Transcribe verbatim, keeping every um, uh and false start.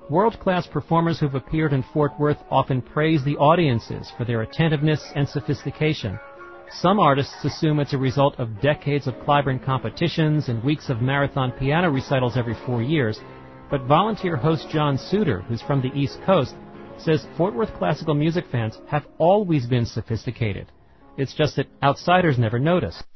World-class performers who've appeared in Fort Worth often praise the audiences for their attentiveness and sophistication. Some artists assume it's a result of decades of Clyburn competitions and weeks of marathon piano recitals every four years, but volunteer host John Suter, who's from the East Coast, says Fort Worth classical music fans have always been sophisticated. It's just that outsiders never notice.